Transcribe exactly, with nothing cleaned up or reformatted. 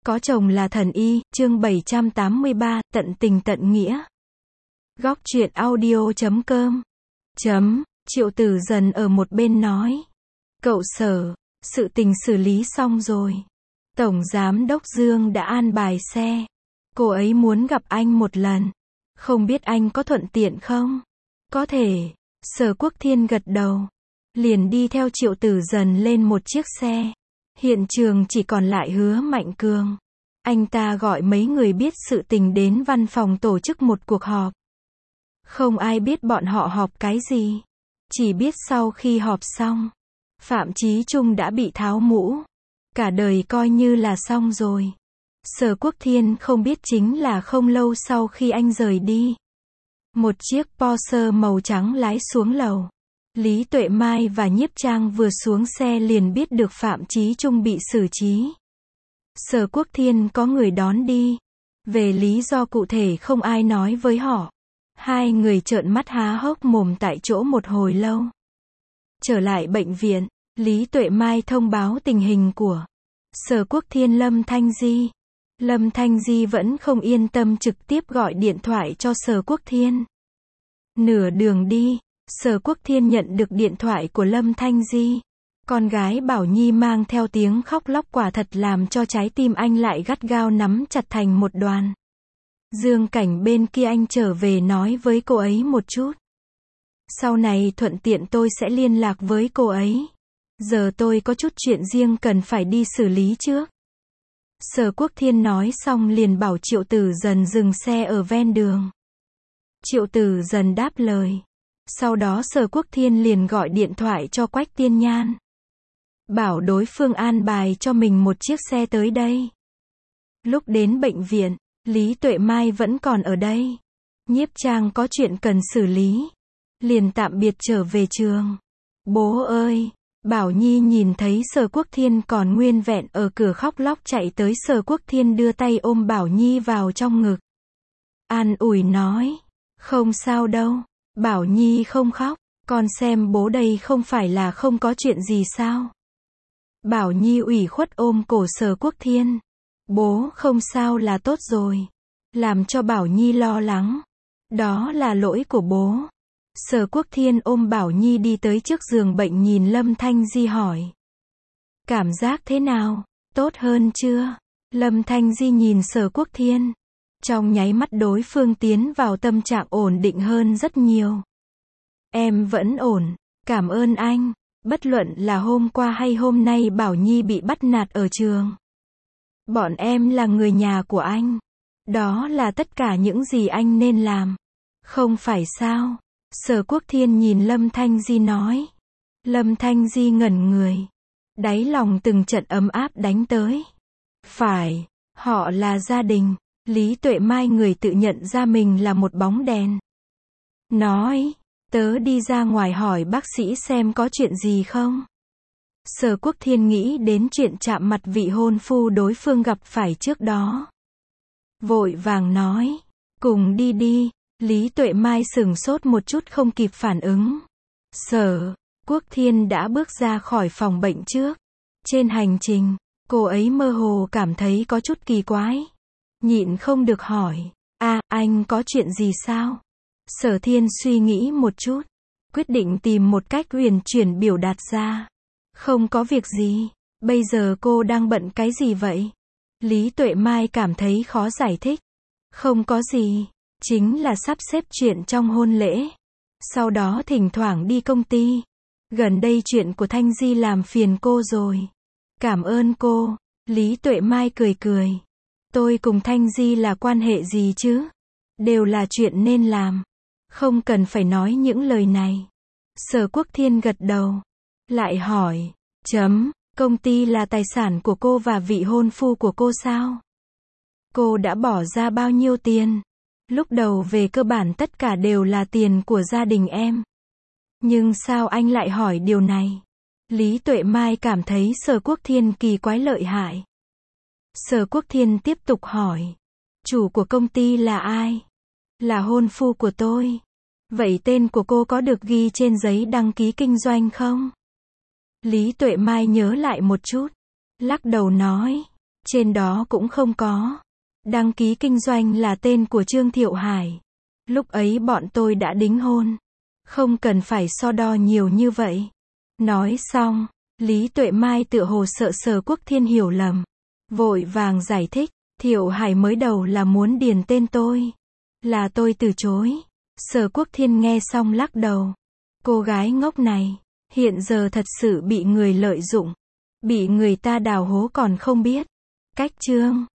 Có chồng là thần y, chương bảy trăm tám mươi ba, tận tình tận nghĩa. Góc truyện audio chấm com. Chấm, Triệu Tử Dần ở một bên nói. Cậu Sở, sự tình xử lý xong rồi. Tổng Giám đốc Dương đã an bài xe. Cô ấy muốn gặp anh một lần. Không biết anh có thuận tiện không? Có thể. Sở Quốc Thiên gật đầu. Liền đi theo Triệu Tử Dần lên một chiếc xe. Hiện trường chỉ còn lại Hứa Mạnh Cường. Anh ta gọi mấy người biết sự tình đến văn phòng tổ chức một cuộc họp. Không ai biết bọn họ họp cái gì. Chỉ biết sau khi họp xong, Phạm Chí Trung đã bị tháo mũ. Cả đời coi như là xong rồi. Sở Quốc Thiên không biết chính là không lâu sau khi anh rời đi. Một chiếc Porsche màu trắng lái xuống lầu. Lý Tuệ Mai và Nhiếp Trang vừa xuống xe liền biết được Phạm Chí Trung bị xử trí. Sở Quốc Thiên có người đón đi. Về lý do cụ thể không ai nói với họ. Hai người trợn mắt há hốc mồm tại chỗ một hồi lâu. Trở lại bệnh viện, Lý Tuệ Mai thông báo tình hình của Sở Quốc Thiên Lâm Thanh Di. Lâm Thanh Di vẫn không yên tâm trực tiếp gọi điện thoại cho Sở Quốc Thiên. Nửa đường đi, Sở Quốc Thiên nhận được điện thoại của Lâm Thanh Di. Con gái Bảo Nhi mang theo tiếng khóc lóc quả thật làm cho trái tim anh lại gắt gao nắm chặt thành một đoàn. Dương Cảnh bên kia anh trở về nói với cô ấy một chút. Sau này thuận tiện tôi sẽ liên lạc với cô ấy. Giờ tôi có chút chuyện riêng cần phải đi xử lý trước. Sở Quốc Thiên nói xong liền bảo Triệu Tử Dần dừng xe ở ven đường. Triệu Tử Dần đáp lời. Sau đó Sở Quốc Thiên liền gọi điện thoại cho Quách Tiên Nhan. Bảo đối phương an bài cho mình một chiếc xe tới đây. Lúc đến bệnh viện, Lý Tuệ Mai vẫn còn ở đây. Nhiếp Trang có chuyện cần xử lý. Liền tạm biệt trở về trường. Bố ơi! Bảo Nhi nhìn thấy Sở Quốc Thiên còn nguyên vẹn ở cửa khóc lóc chạy tới. Sở Quốc Thiên đưa tay ôm Bảo Nhi vào trong ngực. An ủi nói. Không sao đâu. Bảo Nhi không khóc. Con xem bố đây không phải là không có chuyện gì sao? Bảo Nhi ủy khuất ôm cổ Sở Quốc Thiên. Bố không sao là tốt rồi. Làm cho Bảo Nhi lo lắng. Đó là lỗi của bố. Sở Quốc Thiên ôm Bảo Nhi đi tới trước giường bệnh nhìn Lâm Thanh Di hỏi. Cảm giác thế nào? Tốt hơn chưa? Lâm Thanh Di nhìn Sở Quốc Thiên. Trong nháy mắt đối phương tiến vào tâm trạng ổn định hơn rất nhiều. Em vẫn ổn. Cảm ơn anh. Bất luận là hôm qua hay hôm nay Bảo Nhi bị bắt nạt ở trường. Bọn em là người nhà của anh. Đó là tất cả những gì anh nên làm. Không phải sao? Sở Quốc Thiên nhìn Lâm Thanh Di nói. Lâm Thanh Di ngẩn người. Đáy lòng từng trận ấm áp đánh tới. Phải, họ là gia đình. Lý Tuệ Mai người tự nhận ra mình là một bóng đèn. Nói, tớ đi ra ngoài hỏi bác sĩ xem có chuyện gì không. Sở Quốc Thiên nghĩ đến chuyện chạm mặt vị hôn phu đối phương gặp phải trước đó. Vội vàng nói, cùng đi đi. Lý Tuệ Mai sửng sốt một chút không kịp phản ứng. Sở Quốc Thiên đã bước ra khỏi phòng bệnh trước. Trên hành trình, cô ấy mơ hồ cảm thấy có chút kỳ quái. Nhịn không được hỏi, a, anh có chuyện gì sao? Sở Thiên suy nghĩ một chút. Quyết định tìm một cách uyển chuyển biểu đạt ra. Không có việc gì. Bây giờ cô đang bận cái gì vậy? Lý Tuệ Mai cảm thấy khó giải thích. Không có gì. Chính là sắp xếp chuyện trong hôn lễ. Sau đó thỉnh thoảng đi công ty. Gần đây chuyện của Thanh Di làm phiền cô rồi. Cảm ơn cô. Lý Tuệ Mai cười cười. Tôi cùng Thanh Di là quan hệ gì chứ? Đều là chuyện nên làm. Không cần phải nói những lời này. Sở Quốc Thiên gật đầu. Lại hỏi. Chấm, công ty là tài sản của cô và vị hôn phu của cô sao? Cô đã bỏ ra bao nhiêu tiền? Lúc đầu về cơ bản tất cả đều là tiền của gia đình em. Nhưng sao anh lại hỏi điều này? Lý Tuệ Mai cảm thấy Sở Quốc Thiên kỳ quái lợi hại. Sở Quốc Thiên tiếp tục hỏi. Chủ của công ty là ai? Là hôn phu của tôi. Vậy tên của cô có được ghi trên giấy đăng ký kinh doanh không? Lý Tuệ Mai nhớ lại một chút. Lắc đầu nói. Trên đó cũng không có. Đăng ký kinh doanh là tên của Trương Thiệu Hải. Lúc ấy bọn tôi đã đính hôn. Không cần phải so đo nhiều như vậy. Nói xong, Lý Tuệ Mai tựa hồ sợ Sở Quốc Thiên hiểu lầm. Vội vàng giải thích, Thiệu Hải mới đầu là muốn điền tên tôi. Là tôi từ chối. Sở Quốc Thiên nghe xong lắc đầu. Cô gái ngốc này, hiện giờ thật sự bị người lợi dụng. Bị người ta đào hố còn không biết. Cách chương